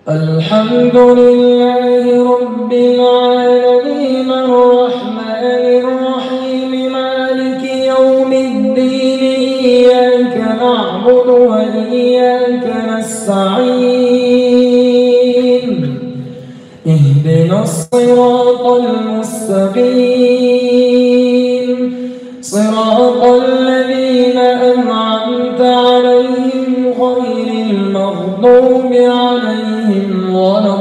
الحمد لله رب العالمين الرحمن الرحيم مالك يوم الدين إياك نعبد وإياك نستعين اهدنا الصراط المستقيم صراط الذين أنعمت عليهم غير المغضوب عليهم ولا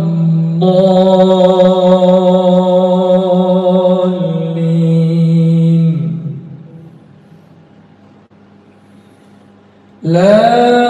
الضالين. لا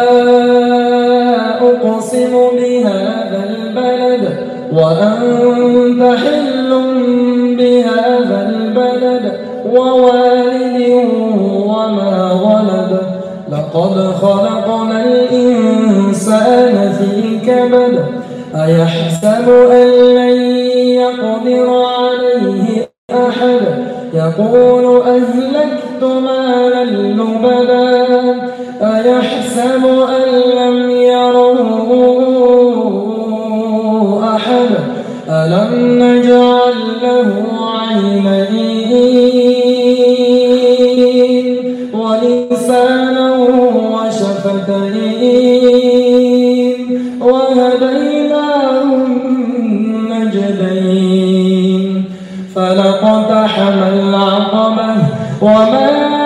أقسم بهذا البلد وأنت حل بهذا البلد ووالد وما ولد لقد خلقنا الإنسان في كبد أيحسب أن لن يقدر عليه أحد يقول أهلكت مالا لبدا أيحسب أن لم يره أحد ألم نجعل له عينين ولسانا وشفتين وهديناه النجدين فلاقتحم العقبة وما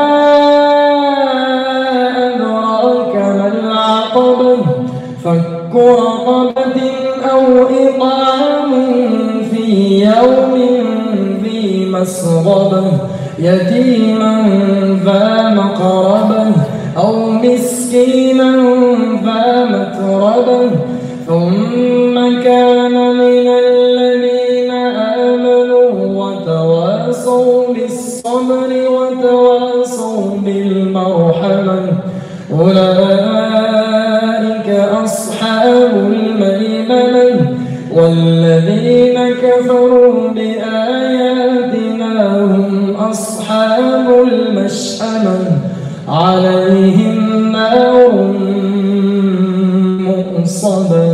أدراك ما العقبة فك رقبة أو إطعام في يوم ذي مسغبة يتيما ذا مقربة أو مسكينا ذا متربة ثم كان من الذين آمنوا وتواصوا بالصبر وتواصوا بالمرحمة أولئك أصحاب الميمنة والذين كفروا بآياتنا هم أصحاب المشأمة عليهم نار مؤصدة.